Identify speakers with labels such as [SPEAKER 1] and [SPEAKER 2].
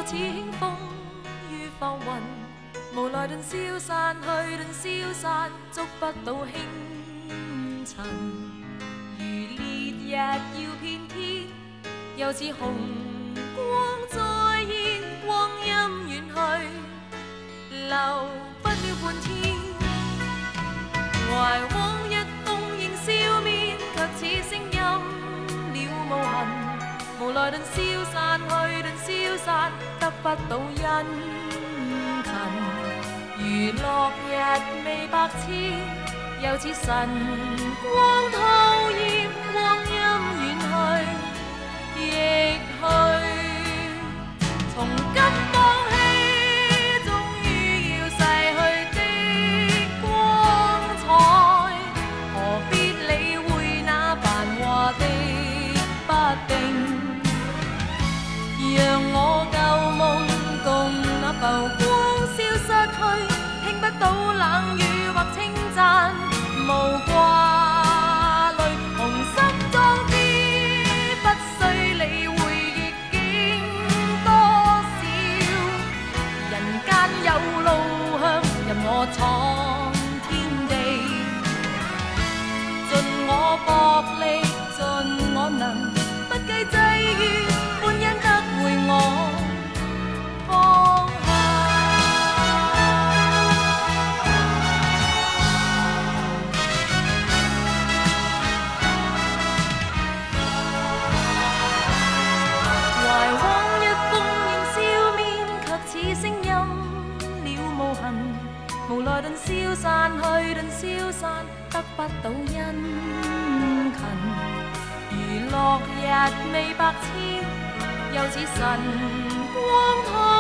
[SPEAKER 1] 似輕風與浮雲，無奈頓消散去，頓消散，觸不到輕塵。如烈日耀遍天，又似紅光再現，光陰遠去，留不了半天。懷往日逢迎笑面，卻似聲音了無痕。無奈頓消散去，頓消散，得不到殷勤。如落日未百千，又似晨光吐豔，光陰遠去，亦去。從今放棄，終於要逝去的光彩，何必理會那繁華的不定？讓我舊夢共那浮光消失去，聽不到冷語或稱讚，無掛慮，雄心壯志不需理會逆境多少。人間有路向，任我闖天地，盡我薄力，盡我能，不計際遇，歡欣得回我方向。懷往日逢迎笑面，卻似聲音了無痕。無奈頓消散去，頓消散，得不到殷勤。如落日未百千，又似晨光吐